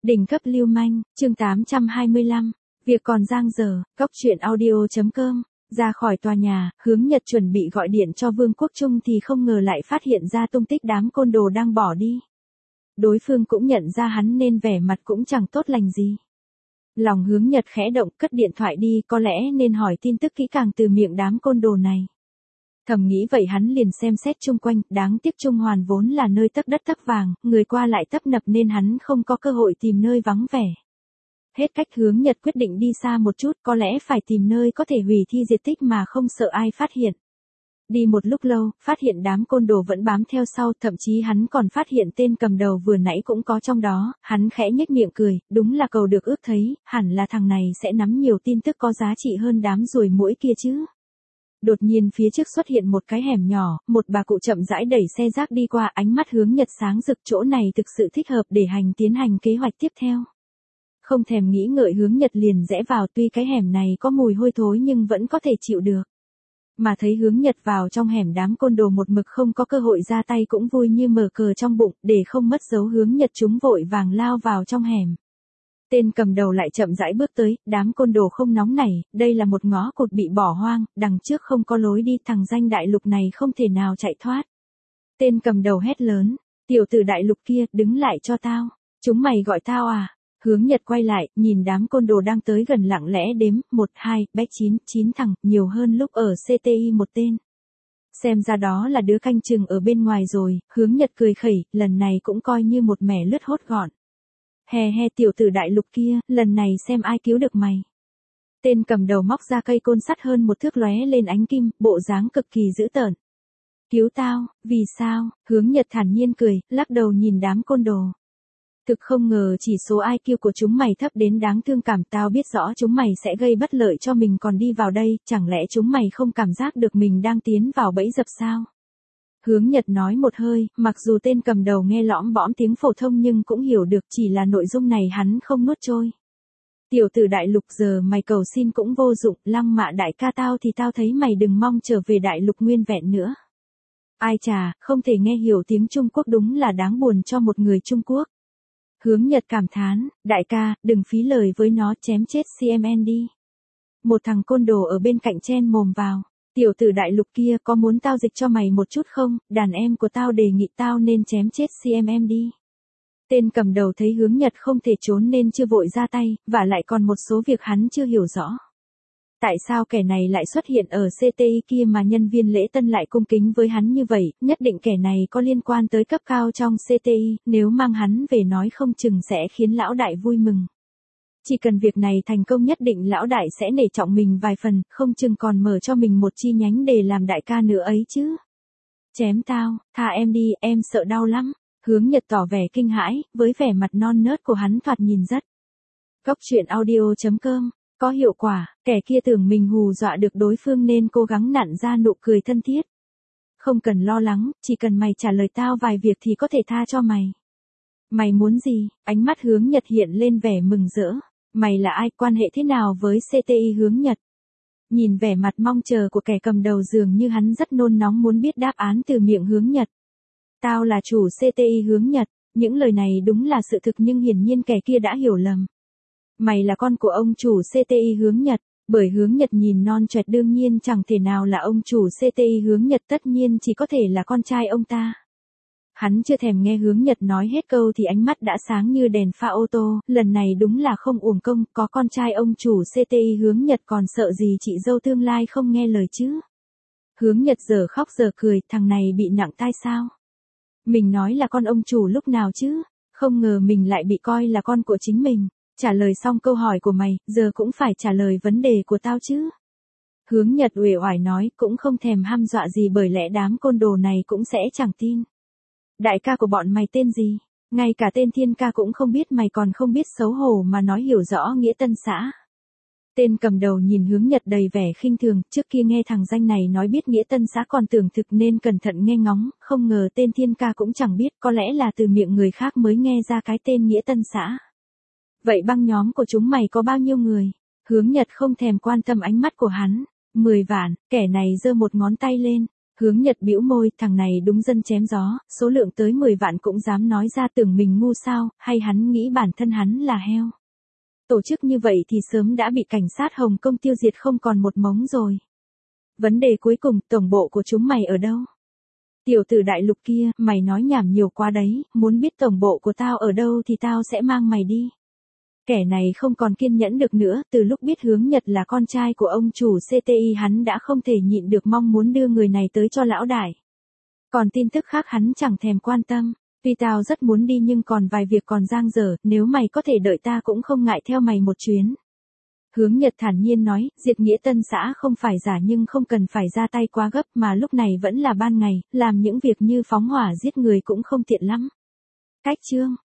Đỉnh cấp lưu manh, chương 825. Việc còn dang dở, Cóc truyện audio.com. Ra khỏi tòa nhà, Hướng Nhật chuẩn bị gọi điện cho Vương Quốc Trung thì không ngờ lại phát hiện ra tung tích đám côn đồ đang bỏ đi. Đối phương cũng nhận ra hắn nên vẻ mặt cũng chẳng tốt lành gì. Lòng Hướng Nhật khẽ động, cất điện thoại đi, có lẽ nên hỏi tin tức kỹ càng từ miệng đám côn đồ này. Thầm nghĩ vậy hắn liền xem xét chung quanh, đáng tiếc Trung Hoàn vốn là nơi tấp đất tấp vàng, người qua lại tấp nập nên hắn không có cơ hội tìm nơi vắng vẻ. Hết cách, Hướng Nhật quyết định đi xa một chút, có lẽ phải tìm nơi có thể hủy thi diệt tích mà không sợ ai phát hiện. Đi một lúc lâu, phát hiện đám côn đồ vẫn bám theo sau, thậm chí hắn còn phát hiện tên cầm đầu vừa nãy cũng có trong đó, hắn khẽ nhếch miệng cười, đúng là cầu được ước thấy, hẳn là thằng này sẽ nắm nhiều tin tức có giá trị hơn đám ruồi muỗi kia chứ. Đột nhiên phía trước xuất hiện một cái hẻm nhỏ, một bà cụ chậm rãi đẩy xe rác đi qua, ánh mắt Hướng Nhật sáng rực, chỗ này thực sự thích hợp để tiến hành kế hoạch tiếp theo. Không thèm nghĩ ngợi Hướng Nhật liền rẽ vào, tuy cái hẻm này có mùi hôi thối nhưng vẫn có thể chịu được. Mà thấy Hướng Nhật vào trong hẻm đám côn đồ một mực không có cơ hội ra tay cũng vui như mở cờ trong bụng, để không mất dấu Hướng Nhật chúng vội vàng lao vào trong hẻm. Tên cầm đầu lại chậm rãi bước tới, đám côn đồ không nóng nảy, đây là một ngõ cụt bị bỏ hoang, đằng trước không có lối đi, thằng danh đại lục này không thể nào chạy thoát. Tên cầm đầu hét lớn, tiểu tử đại lục kia, đứng lại cho tao, chúng mày gọi tao à? Hướng Nhật quay lại, nhìn đám côn đồ đang tới gần lặng lẽ đếm, 1, 2, 3, 9 thằng, nhiều hơn lúc ở CTI một tên. Xem ra đó là đứa canh chừng ở bên ngoài rồi, Hướng Nhật cười khẩy, lần này cũng coi như một mẻ lướt hốt gọn. He he, tiểu tử đại lục kia, lần này xem ai cứu được mày. Tên cầm đầu móc ra cây côn sắt hơn một thước lóe lên ánh kim, bộ dáng cực kỳ dữ tợn. Cứu tao, vì sao? Hướng Nhật thản nhiên cười, lắc đầu nhìn đám côn đồ. Thực không ngờ chỉ số IQ của chúng mày thấp đến đáng thương cảm, tao biết rõ chúng mày sẽ gây bất lợi cho mình còn đi vào đây, chẳng lẽ chúng mày không cảm giác được mình đang tiến vào bẫy dập sao? Hướng Nhật nói một hơi, mặc dù tên cầm đầu nghe lõm bõm tiếng phổ thông nhưng cũng hiểu được, chỉ là nội dung này hắn không nuốt trôi. Tiểu tử đại lục, giờ mày cầu xin cũng vô dụng, lăng mạ đại ca tao thì tao thấy mày đừng mong trở về đại lục nguyên vẹn nữa. Ai chà, không thể nghe hiểu tiếng Trung Quốc đúng là đáng buồn cho một người Trung Quốc. Hướng Nhật cảm thán, đại ca, đừng phí lời với nó, chém chết CMN đi. Một thằng côn đồ ở bên cạnh chen mồm vào. Tiểu tử đại lục kia, có muốn tao dịch cho mày một chút không? Đàn em của tao đề nghị tao nên chém chết CMM đi. Tên cầm đầu thấy Hướng Nhật không thể trốn nên chưa vội ra tay, và lại còn một số việc hắn chưa hiểu rõ. Tại sao kẻ này lại xuất hiện ở CTI kia mà nhân viên lễ tân lại cung kính với hắn như vậy? Nhất định kẻ này có liên quan tới cấp cao trong CTI, nếu mang hắn về nói không chừng sẽ khiến lão đại vui mừng. Chỉ cần việc này thành công nhất định lão đại sẽ nể trọng mình vài phần, không chừng còn mở cho mình một chi nhánh để làm đại ca nữa ấy chứ. Chém tao, tha em đi, em sợ đau lắm. Hướng Nhật tỏ vẻ kinh hãi, với vẻ mặt non nớt của hắn thoạt nhìn rất. Cóc truyện audio.com, có hiệu quả, kẻ kia tưởng mình hù dọa được đối phương nên cố gắng nặn ra nụ cười thân thiết. Không cần lo lắng, chỉ cần mày trả lời tao vài việc thì có thể tha cho mày. Mày muốn gì? Ánh mắt Hướng Nhật hiện lên vẻ mừng rỡ. Mày là ai, quan hệ thế nào với CTI? Hướng Nhật nhìn vẻ mặt mong chờ của kẻ cầm đầu dường như hắn rất nôn nóng muốn biết đáp án từ miệng Hướng Nhật. Tao là chủ CTI. Hướng Nhật, những lời này đúng là sự thực nhưng hiển nhiên kẻ kia đã hiểu lầm. Mày là con của ông chủ CTI. Hướng Nhật, bởi Hướng Nhật nhìn non choẹt đương nhiên chẳng thể nào là ông chủ CTI. Hướng Nhật tất nhiên chỉ có thể là con trai ông ta. Hắn chưa thèm nghe Hướng Nhật nói hết câu thì ánh mắt đã sáng như đèn pha ô tô, lần này đúng là không uổng công, có con trai ông chủ CTI. Hướng Nhật còn sợ gì chị dâu tương lai không nghe lời chứ. Hướng Nhật giờ khóc giờ cười, thằng này bị nặng tai sao? Mình nói là con ông chủ lúc nào chứ, không ngờ mình lại bị coi là con của chính mình. Trả lời xong câu hỏi của mày, giờ cũng phải trả lời vấn đề của tao chứ. Hướng Nhật uể oải nói, cũng không thèm hăm dọa gì bởi lẽ đám côn đồ này cũng sẽ chẳng tin. Đại ca của bọn mày tên gì? Ngay cả tên Thiên ca cũng không biết, mày còn không biết xấu hổ mà nói hiểu rõ nghĩa tân xã. Tên cầm đầu nhìn Hướng Nhật đầy vẻ khinh thường, trước kia nghe thằng danh này nói biết nghĩa tân xã còn tưởng thực nên cẩn thận nghe ngóng, không ngờ tên Thiên ca cũng chẳng biết, có lẽ là từ miệng người khác mới nghe ra cái tên nghĩa tân xã. Vậy băng nhóm của chúng mày có bao nhiêu người? Hướng Nhật không thèm quan tâm ánh mắt của hắn. 10 vạn, kẻ này giơ một ngón tay lên. Hướng Nhật bĩu môi, thằng này đúng dân chém gió, số lượng tới 10 vạn cũng dám nói ra, tưởng mình ngu sao, hay hắn nghĩ bản thân hắn là heo. Tổ chức như vậy thì sớm đã bị cảnh sát Hồng Kông tiêu diệt không còn một mống rồi. Vấn đề cuối cùng, tổng bộ của chúng mày ở đâu? Tiểu tử đại lục kia, mày nói nhảm nhiều quá đấy, muốn biết tổng bộ của tao ở đâu thì tao sẽ mang mày đi. Kẻ này không còn kiên nhẫn được nữa, từ lúc biết Hướng Nhật là con trai của ông chủ CTI hắn đã không thể nhịn được mong muốn đưa người này tới cho lão đại. Còn tin tức khác hắn chẳng thèm quan tâm, tuy tao rất muốn đi nhưng còn vài việc còn dang dở, nếu mày có thể đợi ta cũng không ngại theo mày một chuyến. Hướng Nhật thản nhiên nói, diệt nghĩa Tân xã không phải giả nhưng không cần phải ra tay quá gấp mà lúc này vẫn là ban ngày, làm những việc như phóng hỏa giết người cũng không tiện lắm. Cách chương